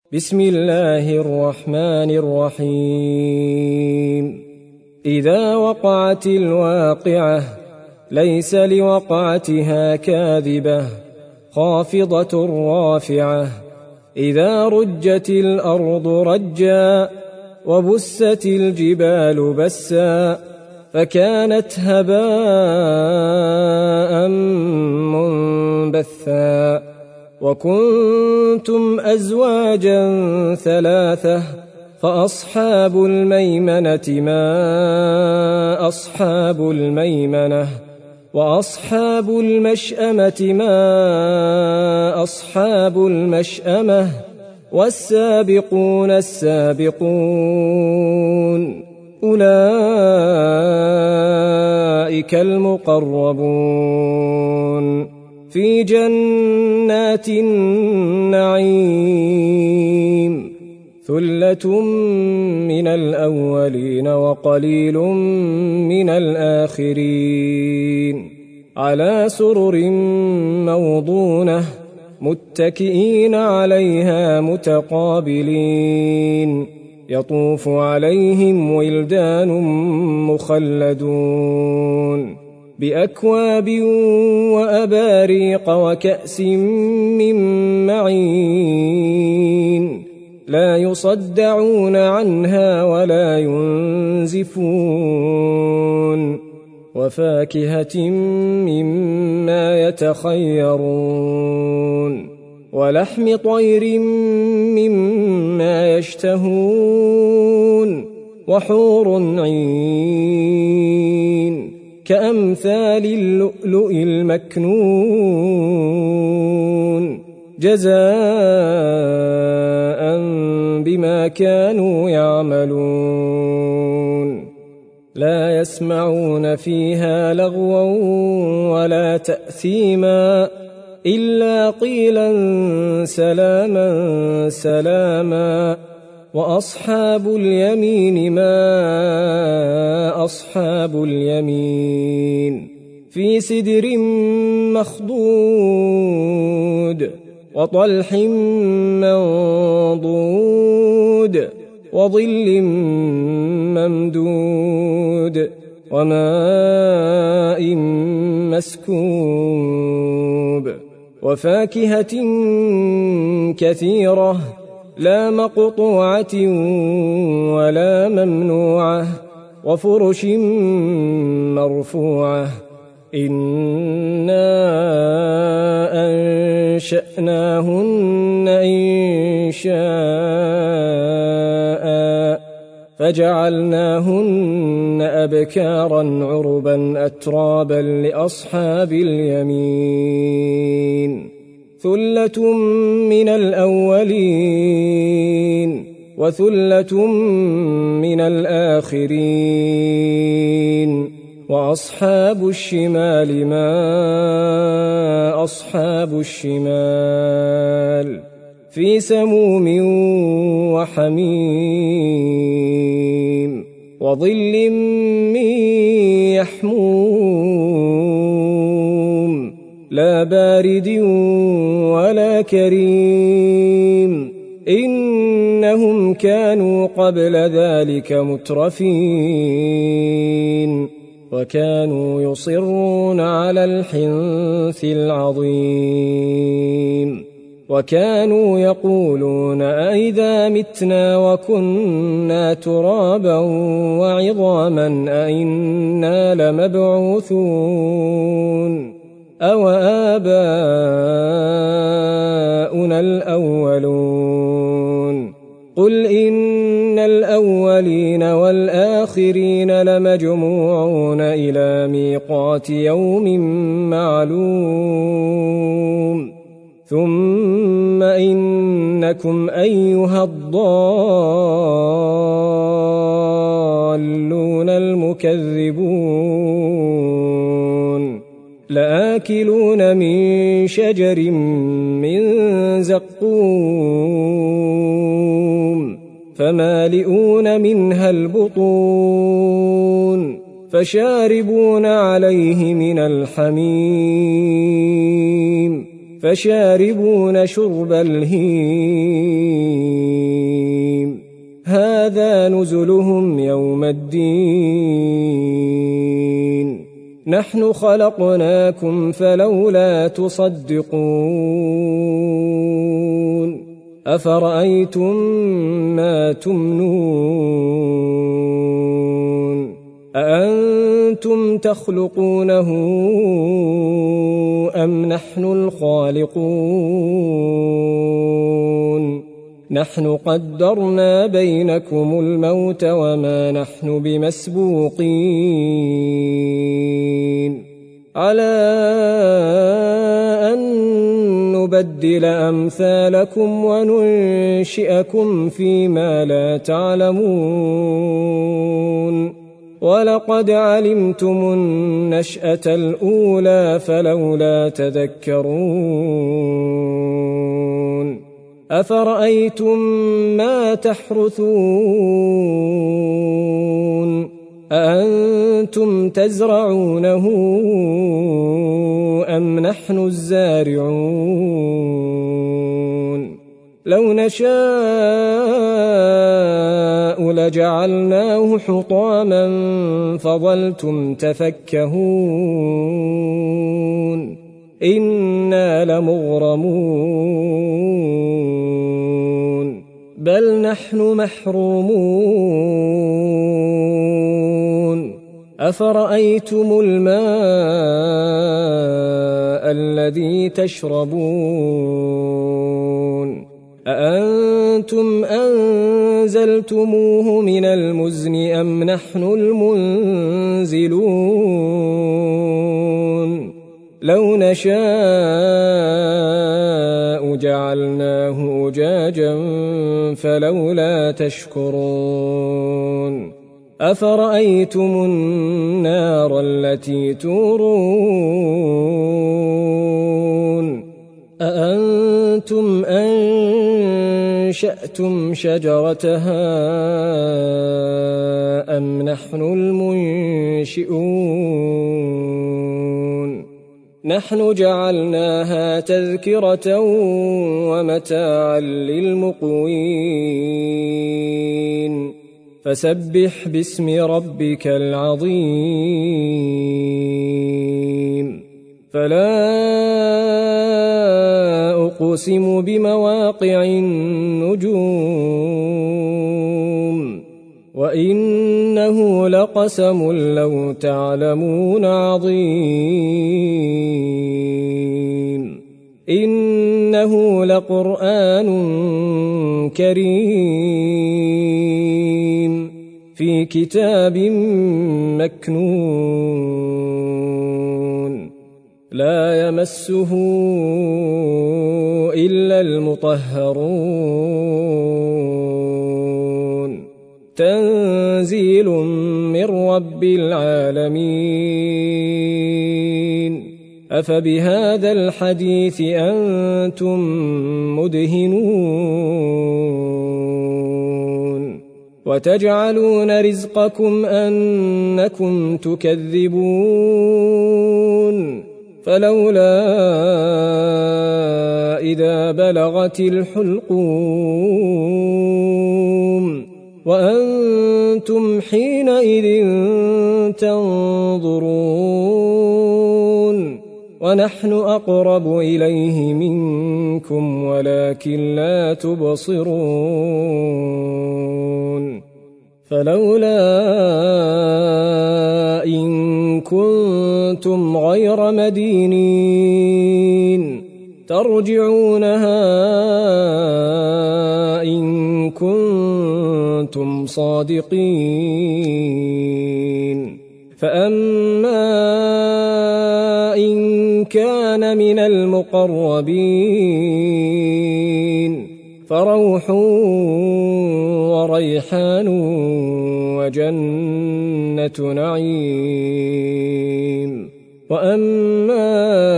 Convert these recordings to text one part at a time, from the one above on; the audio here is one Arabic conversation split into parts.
بسم الله الرحمن الرحيم. إذا وقعت الواقعة ليس لوقعتها كاذبة خافضة رافعة. إذا رجت الأرض رجا وبست الجبال بسا فكانت هباء منبثا. وكنتم أزواجا ثلاثة فأصحاب الميمنة ما أصحاب الميمنة وأصحاب المشأمة ما أصحاب المشأمة والسابقون السابقون أولئك المقربون في جنات النعيم. ثلة من الأولين وقليل من الآخرين. على سرر موضونة متكئين عليها متقابلين. يطوف عليهم ولدان مخلدون بأكواب وأباريق وكأس من معين لا يصدعون عنها ولا ينزفون. وفاكهة مما يتخيرون ولحم طير مما يشتهون وحور عين كأمثال اللؤلؤ المكنون جزاء بما كانوا يعملون. لا يسمعون فيها لغوا ولا تأثيما إلا قيلا سلاما سلاما. وأصحاب اليمين ما أصحاب اليمين في سدر مخضود وطلح منضود وظل ممدود وماء مسكوب وفاكهة كثيرة لا مقطوعة ولا ممنوعة وفرش مرفوعة. إنا أنشأناهن إنشاء فجعلناهن أبكارا عربا أترابا لأصحاب اليمين. ثلة من الأولين وثلة من الآخرين. وأصحاب الشمال ما أصحاب الشمال في سموم وحميم وظل من يحموم لا بارد ولا كريم. إنهم كانوا قبل ذلك مترفين وكانوا يصرون على الحنث العظيم وكانوا يقولون أئذا متنا وكنا ترابا وعظاما أئنا لمبعوثون أو آباؤنا الأولون. قل إن الأولين والآخرين لمجموعون إلى ميقات يوم معلوم. ثم إنكم أيها الضالون المكذبون لآكلون من شجر من زقوم فمالئون منها البطون فشاربون عليه من الحميم فشاربون شرب الهيم نزلهم يوم الدين نحن خلقناكم فلولا تصدقون أفرأيتم ما تمنون أأنتم تخلقونه أم نحن الخالقون نحن قدرنا بينكم الموت وما نحن بمسبوقين على أن نبدل أمثالكم وننشئكم فيما لا تعلمون ولقد علمتم النشأة الأولى فلولا تذكرون أفرأيتم ما تحرثون أأنتم تزرعونه أم نحن الزارعون لو نشاء لجعلناه حطاما فظلتم تفكهون إنا لمغرمون بل نحن محرومون أفرأيتم الماء الذي تشربون أأنتم أنزلتموه من المزن أم نحن المنزلون لو نشاء جعلناه أجاجا فلولا تشكرون أفرأيتم النار التي تورون أأنتم أنشأتم شجرتها أم نحن المنشئون نحن جعلناها تذكرة ومتاعا للمقوين فسبح باسم ربك العظيم فلا أقسم بمواقع النجوم وإنه لقسم لو تعلمون عظيم إنه لقرآن كريم في كتاب مكنون لا يمسه إلا المطهرون تنزيل من رب العالمين أفبهذا الحديث أنتم مدهنون وتجعلون رزقكم أنكم تكذبون فلولا إذا بلغت الحلقوم وأنتم حينئذ تنظرون ونحن أقرب إليه منكم ولكن لا تبصرون فلولا إن كنتم غير مدينين ترجعونها إن كنتم صادقين فأما إن كان من المقربين فروح وريحان وجنة نعيم وأما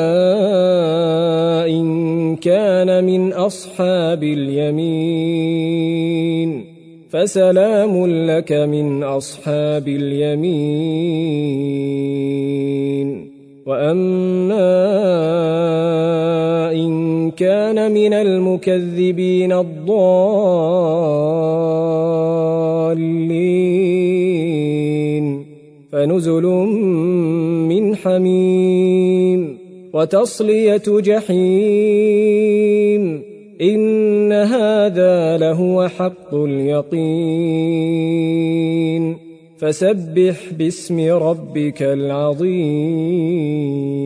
إن كان من أصحاب اليمين فسلام لك من أصحاب اليمين وأما إن كان من المكذبين الضالين نزل من حميم وتصلية جحيم إن هذا لهو حق اليقين فسبح باسم ربك العظيم